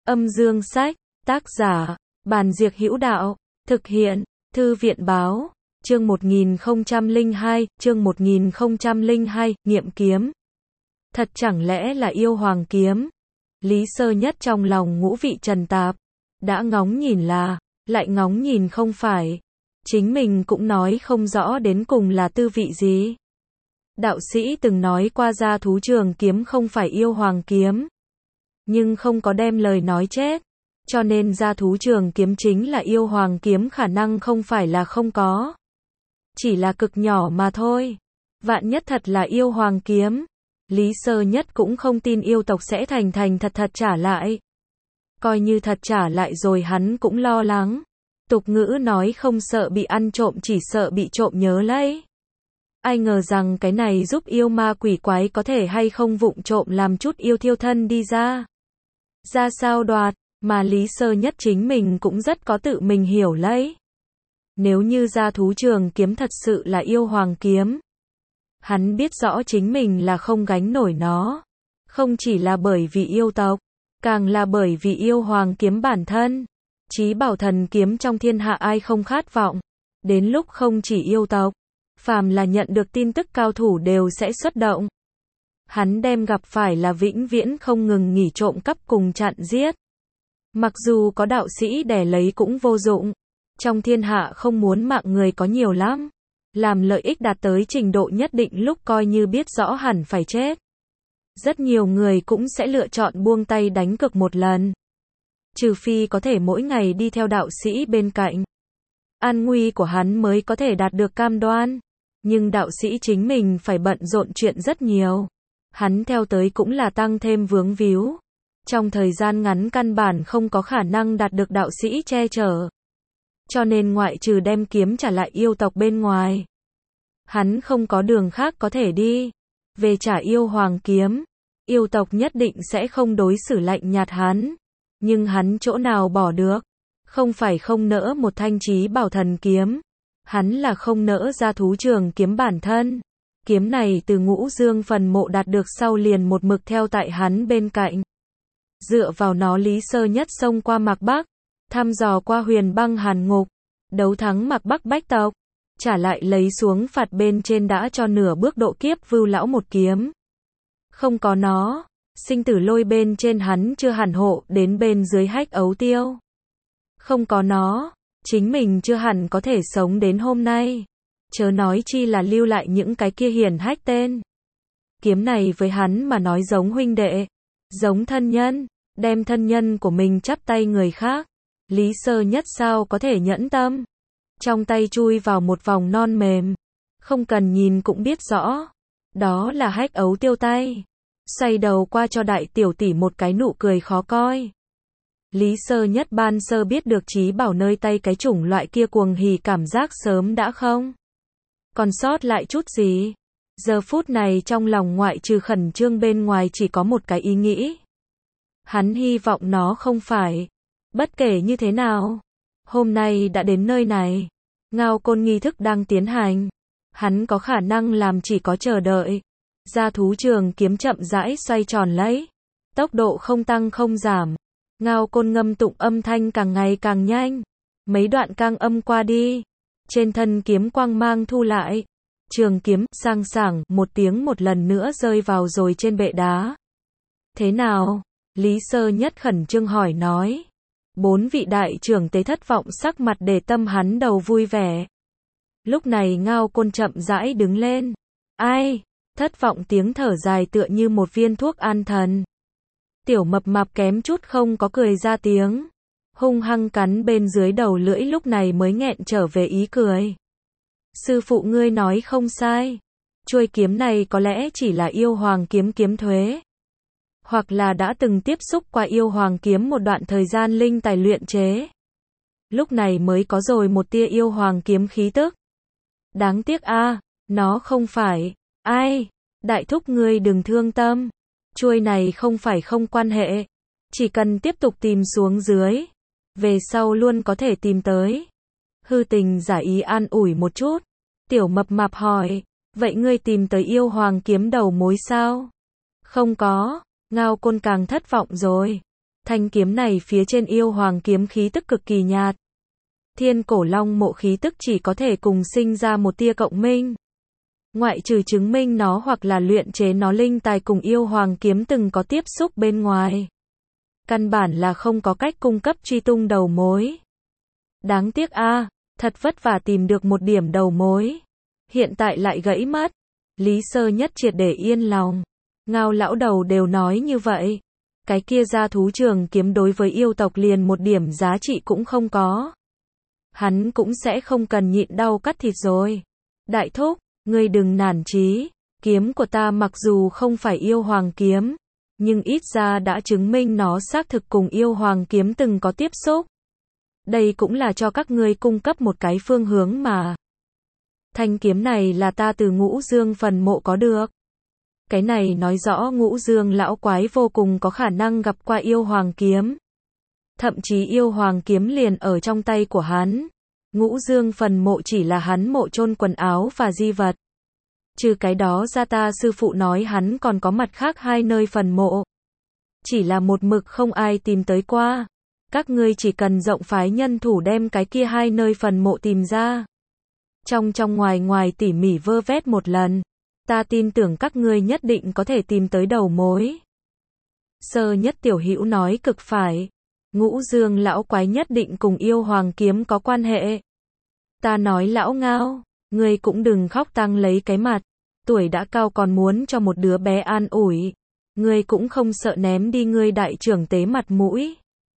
Âm dương sách, tác giả, Bàn Diệc Hữu Đạo, thực hiện, Thư viện Báo, chương 1002, nghiệm kiếm. Thật chẳng lẽ là yêu hoàng kiếm? Lý Sơ Nhất trong lòng ngũ vị trần tạp, đã ngóng nhìn là, lại ngóng nhìn không phải. Chính mình cũng nói không rõ đến cùng là tư vị gì. Đạo sĩ từng nói qua Gia Thú Trường kiếm không phải yêu hoàng kiếm, nhưng không có đem lời nói chết, cho nên Gia Thú Trường kiếm chính là yêu hoàng kiếm khả năng không phải là không có, chỉ là cực nhỏ mà thôi. Vạn nhất thật là yêu hoàng kiếm, Lý Sơ Nhất cũng không tin yêu tộc sẽ thành thật trả lại. Coi như thật trả lại rồi hắn cũng lo lắng. Tục ngữ nói không sợ bị ăn trộm chỉ sợ bị trộm nhớ lấy. Ai ngờ rằng cái này giúp yêu ma quỷ quái có thể hay không vụng trộm làm chút yêu thiêu thân đi ra. Ra sao đoạt, mà Lý Sơ Nhất chính mình cũng rất có tự mình hiểu lấy. Nếu như Gia Thú Trường kiếm thật sự là yêu hoàng kiếm, hắn biết rõ chính mình là không gánh nổi nó. Không chỉ là bởi vì yêu tộc, càng là bởi vì yêu hoàng kiếm bản thân. Chí bảo thần kiếm trong thiên hạ ai không khát vọng. Đến lúc không chỉ yêu tộc, phàm là nhận được tin tức cao thủ đều sẽ xuất động. Hắn đem gặp phải là vĩnh viễn không ngừng nghỉ trộm cắp cùng chặn giết. Mặc dù có đạo sĩ đè lấy cũng vô dụng. Trong thiên hạ không muốn mạng người có nhiều lắm. Làm lợi ích đạt tới trình độ nhất định lúc coi như biết rõ hẳn phải chết. Rất nhiều người cũng sẽ lựa chọn buông tay đánh cược một lần. Trừ phi có thể mỗi ngày đi theo đạo sĩ bên cạnh. An nguy của hắn mới có thể đạt được cam đoan. Nhưng đạo sĩ chính mình phải bận rộn chuyện rất nhiều. Hắn theo tới cũng là tăng thêm vướng víu. Trong thời gian ngắn căn bản không có khả năng đạt được đạo sĩ che chở. Cho nên ngoại trừ đem kiếm trả lại yêu tộc bên ngoài, hắn không có đường khác có thể đi. Về trả yêu hoàng kiếm, yêu tộc nhất định sẽ không đối xử lạnh nhạt hắn. Nhưng hắn chỗ nào bỏ được? Không phải không nỡ một thanh chí bảo thần kiếm. Hắn là không nỡ Gia Thú Trường kiếm bản thân. Kiếm này từ Ngũ Dương phần mộ đạt được sau liền một mực theo tại hắn bên cạnh. Dựa vào nó Lý Sơ Nhất xông qua Mạc Bắc, thăm dò qua Huyền Băng Hàn Ngục, đấu thắng Mạc Bắc bách tộc, trả lại lấy xuống phạt bên trên đã cho nửa bước độ kiếp Vưu lão một kiếm. Không có nó, sinh tử lôi bên trên hắn chưa hẳn hộ đến bên dưới Hách Ấu Tiêu. Không có nó, chính mình chưa hẳn có thể sống đến hôm nay. Chớ nói chi là lưu lại những cái kia hiển hách tên. Kiếm này với hắn mà nói giống huynh đệ, giống thân nhân, đem thân nhân của mình chắp tay người khác. Lý Sơ Nhất sao có thể nhẫn tâm. Trong tay chui vào một vòng non mềm, không cần nhìn cũng biết rõ. Đó là Hách Ấu Tiêu tay. Xoay đầu qua cho đại tiểu tỷ một cái nụ cười khó coi. Lý Sơ Nhất ban sơ biết được chí bảo nơi tay cái chủng loại kia cuồng hỉ cảm giác sớm đã không còn sót lại chút gì. Giờ phút này trong lòng ngoại trừ khẩn trương bên ngoài chỉ có một cái ý nghĩ. Hắn hy vọng nó không phải. Bất kể như thế nào, hôm nay đã đến nơi này, ngao côn nghi thức đang tiến hành. Hắn có khả năng làm chỉ có chờ đợi. Gia Thú Trường kiếm chậm rãi xoay tròn lấy, tốc độ không tăng không giảm. Ngao côn ngâm tụng âm thanh càng ngày càng nhanh. Mấy đoạn cang âm qua đi, trên thân kiếm quang mang thu lại. Trường kiếm sang sảng một tiếng một lần nữa rơi vào rồi trên bệ đá. Thế nào? Lý Sơ Nhất khẩn trương hỏi nói. 4 vị đại trưởng tế thất vọng sắc mặt để tâm hắn đầu vui vẻ. Lúc này ngao côn chậm rãi đứng lên. Ai? Thất vọng tiếng thở dài tựa như một viên thuốc an thần. Tiểu mập mạp kém chút không có cười ra tiếng. Hung hăng cắn bên dưới đầu lưỡi lúc này mới nghẹn trở về ý cười. Sư phụ ngươi nói không sai. Chuôi kiếm này có lẽ chỉ là yêu hoàng kiếm kiếm thuế. Hoặc là đã từng tiếp xúc qua yêu hoàng kiếm một đoạn thời gian linh tài luyện chế. Lúc này mới có rồi một tia yêu hoàng kiếm khí tức. Đáng tiếc a, nó không phải. Ai? Đại thúc ngươi đừng thương tâm. Chuôi này không phải không quan hệ. Chỉ cần tiếp tục tìm xuống dưới, về sau luôn có thể tìm tới. Hư Tình giả ý an ủi một chút. Tiểu mập mạp hỏi, vậy ngươi tìm tới yêu hoàng kiếm đầu mối sao? Không có. Ngao côn càng thất vọng rồi. Thanh kiếm này phía trên yêu hoàng kiếm khí tức cực kỳ nhạt. Thiên cổ long mộ khí tức chỉ có thể cùng sinh ra một tia cộng minh. Ngoại trừ chứng minh nó hoặc là luyện chế nó linh tài cùng yêu hoàng kiếm từng có tiếp xúc bên ngoài. Căn bản là không có cách cung cấp truy tung đầu mối. Đáng tiếc a, thật vất vả tìm được một điểm đầu mối. Hiện tại lại gãy mất. Lý Sơ Nhất triệt để yên lòng. Ngao lão đầu đều nói như vậy. Cái kia gia thú trường kiếm đối với yêu tộc liền một điểm giá trị cũng không có. Hắn cũng sẽ không cần nhịn đau cắt thịt rồi. Đại thúc, ngươi đừng nản chí. Kiếm của ta mặc dù không phải yêu hoàng kiếm, nhưng ít ra đã chứng minh nó xác thực cùng yêu hoàng kiếm từng có tiếp xúc. Đây cũng là cho các ngươi cung cấp một cái phương hướng mà. Thanh kiếm này là ta từ Ngũ Dương phần mộ có được. Cái này nói rõ Ngũ Dương lão quái vô cùng có khả năng gặp qua yêu hoàng kiếm. Thậm chí yêu hoàng kiếm liền ở trong tay của hắn. Ngũ Dương phần mộ chỉ là hắn mộ chôn quần áo và di vật. Trừ cái đó ra ta sư phụ nói hắn còn có mặt khác 2 nơi phần mộ. Chỉ là một mực không ai tìm tới qua. Các ngươi chỉ cần rộng phái nhân thủ đem cái kia 2 nơi phần mộ tìm ra. Trong ngoài tỉ mỉ vơ vét một lần. Ta tin tưởng các ngươi nhất định có thể tìm tới đầu mối. Sơ Nhất tiểu hữu nói cực phải. Ngũ Dương lão quái nhất định cùng yêu hoàng kiếm có quan hệ. Ta nói lão Ngao, ngươi cũng đừng khóc tăng lấy cái mặt. Tuổi đã cao còn muốn cho một đứa bé an ủi. Ngươi cũng không sợ ném đi ngươi đại trưởng tế mặt mũi.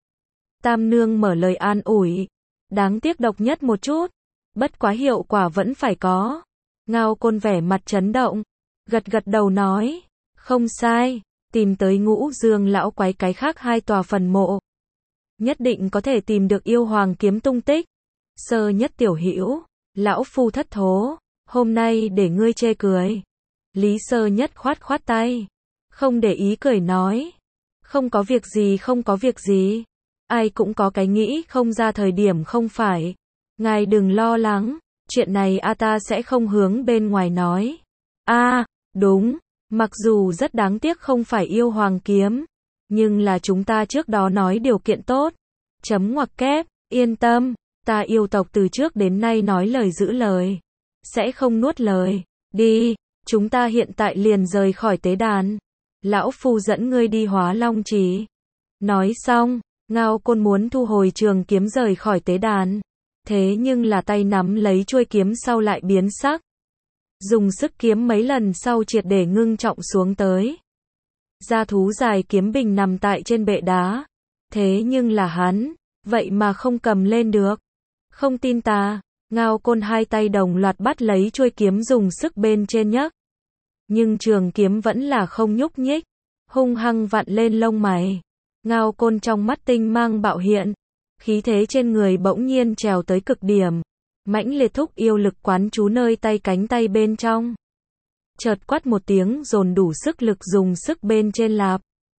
Tam nương mở lời an ủi. Đáng tiếc độc nhất một chút. Bất quá hiệu quả vẫn phải có. Ngao Côn vẻ mặt chấn động. Gật đầu nói. Không sai. Tìm tới Ngũ Dương lão quái cái khác 2 tòa phần mộ. Nhất định có thể tìm được yêu hoàng kiếm tung tích. Sơ Nhất tiểu hữu. Lão phu thất thố. Hôm nay để ngươi chê cười. Lý Sơ Nhất khoát tay. Không để ý cười nói. Không có việc gì. Ai cũng có cái nghĩ không ra thời điểm không phải. Ngài đừng lo lắng. Chuyện này ta sẽ không hướng bên ngoài nói. Đúng. Mặc dù rất đáng tiếc không phải yêu hoàng kiếm. Nhưng là chúng ta trước đó nói điều kiện tốt. Chấm ngoặc kép. Yên tâm. Ta yêu tộc từ trước đến nay nói lời giữ lời. Sẽ không nuốt lời. Đi. Chúng ta hiện tại liền rời khỏi tế đàn. Lão phu dẫn ngươi đi Hóa Long Trì. Nói xong, Ngao Côn muốn thu hồi trường kiếm rời khỏi tế đàn. Thế nhưng là tay nắm lấy chuôi kiếm sau lại biến sắc. Dùng sức kiếm mấy lần sau triệt để ngưng trọng xuống tới. Gia thú dài kiếm bình nằm tại trên bệ đá. Thế nhưng là hắn, vậy mà không cầm lên được. Không tin ta, Ngao Côn 2 tay đồng loạt bắt lấy chuôi kiếm dùng sức bên trên nhấc. Nhưng trường kiếm vẫn là không nhúc nhích, hung hăng vặn lên lông mày. Ngao Côn trong mắt tinh mang bạo hiện, khí thế trên người bỗng nhiên trèo tới cực điểm, mãnh liệt thúc yêu lực quán trú nơi tay cánh tay bên trong. Chợt quát một tiếng dồn đủ sức lực dùng sức bên trên lạp.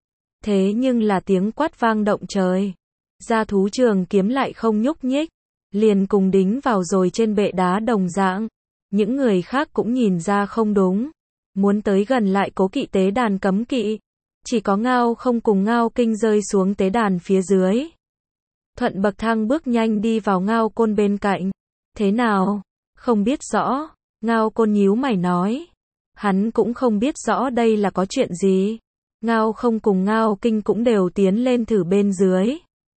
Thế nhưng là tiếng quát vang động trời. Gia thú trường kiếm lại không nhúc nhích, liền cùng đính vào rồi trên bệ đá đồng dạng. Những người khác cũng nhìn ra không đúng. Muốn tới gần lại cố kỵ tế đàn cấm kỵ. Chỉ có Ngao không cùng Ngao Kinh rơi xuống tế đàn phía dưới. Thuận bậc thang bước nhanh đi vào Ngao Côn bên cạnh. Thế nào? Không biết rõ. Ngao Côn nhíu mày nói. Hắn cũng không biết rõ đây là có chuyện gì. Ngao không cùng Ngao Kinh cũng đều tiến lên thử bên dưới.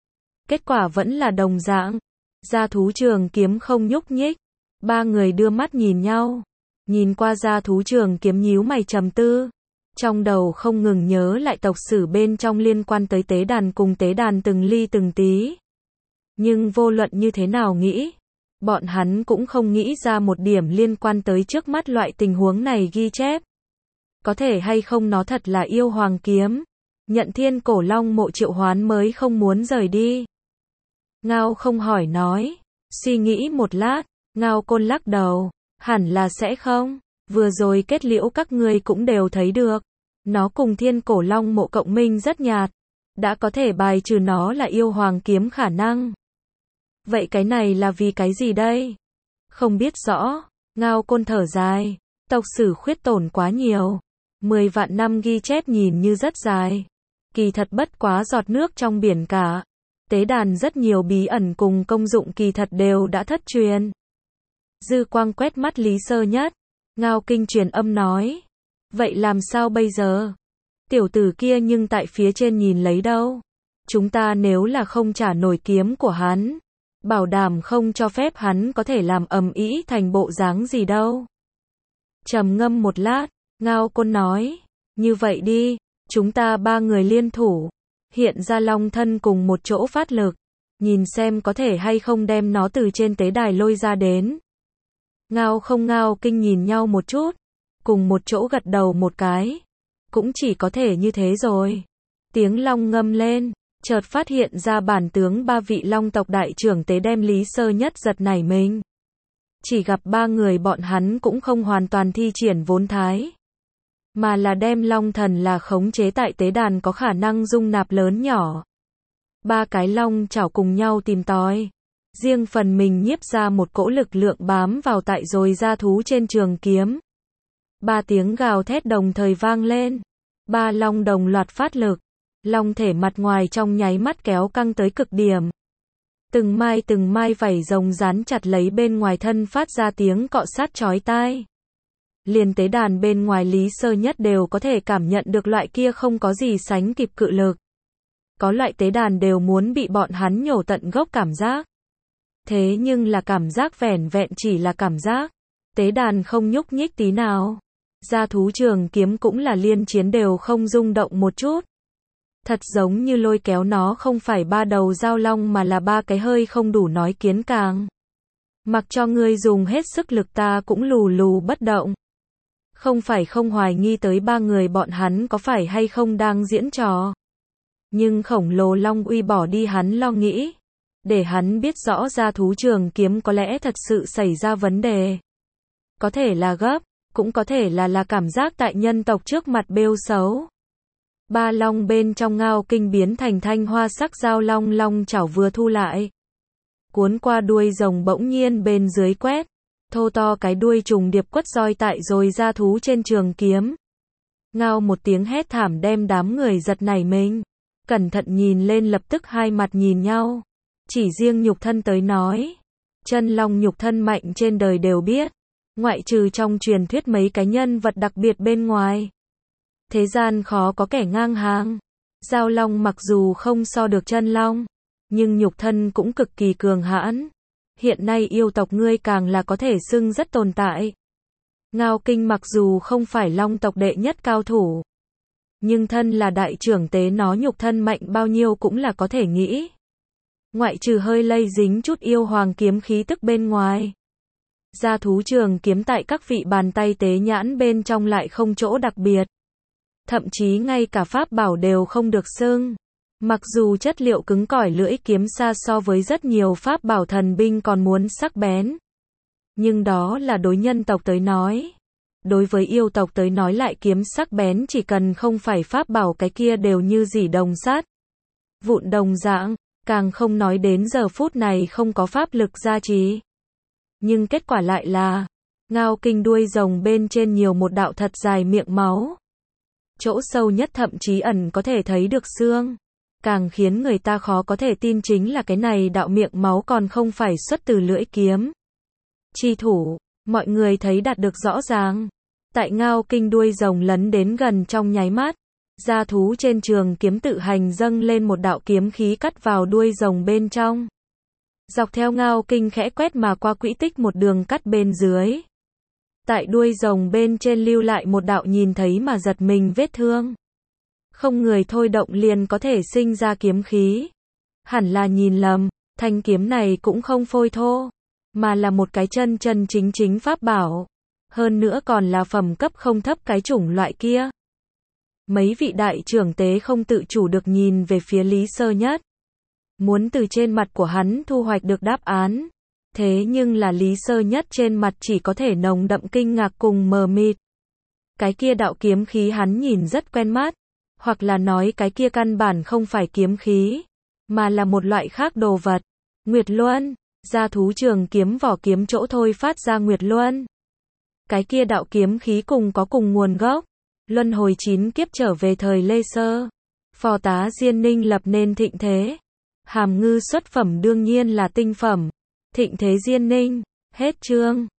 Kết quả vẫn là đồng dạng. Gia thú trường kiếm không nhúc nhích. 3 người đưa mắt nhìn nhau. Nhìn qua gia thú trường kiếm nhíu mày trầm tư. Trong đầu không ngừng nhớ lại tộc sử bên trong liên quan tới tế đàn cùng tế đàn từng ly từng tí. Nhưng vô luận như thế nào nghĩ, bọn hắn cũng không nghĩ ra một điểm liên quan tới trước mắt loại tình huống này ghi chép. Có thể hay không nó thật là yêu hoàng kiếm. Nhận thiên cổ long mộ triệu hoán mới không muốn rời đi. Ngao không hỏi nói. Suy nghĩ một lát, Ngao Côn lắc đầu. Hẳn là sẽ không. Vừa rồi kết liễu các ngươi cũng đều thấy được. Nó cùng thiên cổ long mộ cộng minh rất nhạt. Đã có thể bài trừ nó là yêu hoàng kiếm khả năng. Vậy cái này là vì cái gì đây? Không biết rõ. Ngao Côn thở dài. Tộc sử khuyết tổn quá nhiều. 10 vạn năm ghi chép nhìn như rất dài. kỳ thật bất quá giọt nước trong biển cả. Tế đàn rất nhiều bí ẩn cùng công dụng kỳ thật đều đã thất truyền. Dư quang quét mắt Lý Sơ Nhất. Ngao Kinh truyền âm nói. Vậy làm sao bây giờ? Tiểu tử kia nhưng tại phía trên nhìn lấy đâu. Chúng ta nếu là không trả nổi kiếm của hắn, bảo đảm không cho phép hắn có thể làm ầm ĩ thành bộ dáng gì đâu. Trầm ngâm một lát, Ngao Côn nói. Như vậy đi, chúng ta 3 người liên thủ. Hiện ra long thân cùng một chỗ phát lực. Nhìn xem có thể hay không đem nó từ trên tế đài lôi ra đến. Ngao Kinh nhìn nhau một chút. Cùng một chỗ gật đầu một cái. Cũng chỉ có thể như thế rồi. Tiếng long ngâm lên. Chợt phát hiện ra bản tướng 3 vị long tộc đại trưởng tế đem Lý Sơ Nhất giật nảy mình. Chỉ gặp 3 người bọn hắn cũng không hoàn toàn thi triển vốn thái. Mà là đem long thần là khống chế tại tế đàn có khả năng dung nạp lớn nhỏ. 3 cái long chảo cùng nhau tìm tòi. Riêng phần mình nhiếp ra một cỗ lực lượng bám vào tại rồi ra thú trên trường kiếm. 3 tiếng gào thét đồng thời vang lên. 3 long đồng loạt phát lực. Long thể mặt ngoài trong nháy mắt kéo căng tới cực điểm. Từng mai vảy rồng dán chặt lấy bên ngoài thân phát ra tiếng cọ sát chói tai. Liền tế đàn bên ngoài Lý Sơ Nhất đều có thể cảm nhận được loại kia không có gì sánh kịp cự lực. Có loại tế đàn đều muốn bị bọn hắn nhổ tận gốc cảm giác. Thế nhưng là cảm giác vẻn vẹn chỉ là cảm giác. Tế đàn không nhúc nhích tí nào. Gia thú trường kiếm cũng là liên chiến đều không rung động một chút. Thật giống như lôi kéo nó không phải 3 đầu dao long mà là 3 cái hơi không đủ nói kiến càng. Mặc cho ngươi dùng hết sức lực ta cũng lù lù bất động. Không phải không hoài nghi tới 3 người bọn hắn có phải hay không đang diễn trò. Nhưng khổng lồ long uy bỏ đi hắn lo nghĩ. Để hắn biết rõ ra thú trường kiếm có lẽ thật sự xảy ra vấn đề. Có thể là gấp, cũng có thể là cảm giác tại nhân tộc trước mặt bêu xấu. 3 long bên trong Ngao Kinh biến thành thanh hoa sắc dao long, long chảo vừa thu lại. Cuốn qua đuôi rồng bỗng nhiên bên dưới quét. Thô to cái đuôi trùng điệp quất roi tại rồi ra thú trên trường kiếm. Ngao một tiếng hét thảm đem đám người giật nảy mình. Cẩn thận nhìn lên lập tức hai mặt nhìn nhau. Chỉ riêng nhục thân tới nói. Chân long nhục thân mạnh trên đời đều biết. Ngoại trừ trong truyền thuyết mấy cái nhân vật đặc biệt bên ngoài. Thế gian khó có kẻ ngang hàng. Dao long mặc dù không so được chân long. Nhưng nhục thân cũng cực kỳ cường hãn. Hiện nay yêu tộc ngươi càng là có thể xưng rất tồn tại. Ngao Kinh mặc dù không phải long tộc đệ nhất cao thủ. Nhưng thân là đại trưởng tế nó nhục thân mạnh bao nhiêu cũng là có thể nghĩ. Ngoại trừ hơi lây dính chút yêu hoàng kiếm khí tức bên ngoài. Gia thú trường kiếm tại các vị bàn tay tế nhãn bên trong lại không chỗ đặc biệt. Thậm chí ngay cả pháp bảo đều không được xưng. Mặc dù chất liệu cứng cỏi lưỡi kiếm xa so với rất nhiều pháp bảo thần binh còn muốn sắc bén. Nhưng đó là đối nhân tộc tới nói. Đối với yêu tộc tới nói lại kiếm sắc bén chỉ cần không phải pháp bảo cái kia đều như dỉ đồng sát. Vụn đồng dạng, càng không nói đến giờ phút này không có pháp lực gia trì. Nhưng kết quả lại là, Ngao Kinh đuôi rồng bên trên nhiều một đạo thật dài miệng máu. Chỗ sâu nhất thậm chí ẩn có thể thấy được xương. Càng khiến người ta khó có thể tin chính là cái này đạo miệng máu còn không phải xuất từ lưỡi kiếm. Chi thủ, mọi người thấy đạt được rõ ràng. Tại Ngao Kinh đuôi rồng lấn đến gần trong nháy mắt. Gia thú trên trường kiếm tự hành dâng lên một đạo kiếm khí cắt vào đuôi rồng bên trong. Dọc theo Ngao Kinh khẽ quét mà qua quỹ tích một đường cắt bên dưới. Tại đuôi rồng bên trên lưu lại một đạo nhìn thấy mà giật mình vết thương. Không người thôi động liền có thể sinh ra kiếm khí. Hẳn là nhìn lầm, thanh kiếm này cũng không phôi thô, mà là một cái chân chính pháp bảo. Hơn nữa còn là phẩm cấp không thấp cái chủng loại kia. Mấy vị đại trưởng tế không tự chủ được nhìn về phía Lý Sơ Nhất. Muốn từ trên mặt của hắn thu hoạch được đáp án. Thế nhưng là Lý Sơ Nhất trên mặt chỉ có thể nồng đậm kinh ngạc cùng mờ mịt. Cái kia đạo kiếm khí hắn nhìn rất quen mắt. Hoặc là nói cái kia căn bản không phải kiếm khí. Mà là một loại khác đồ vật. Nguyệt Luân. Gia thú trường kiếm vỏ kiếm chỗ thôi phát ra Nguyệt Luân. Cái kia đạo kiếm khí cùng có cùng nguồn gốc. Luân hồi 9 kiếp trở về thời Lê Sơ. Phò tá Diên Ninh lập nên thịnh thế. Hàm Ngư xuất phẩm đương nhiên là tinh phẩm. Thịnh thế Diên Ninh. Hết chương.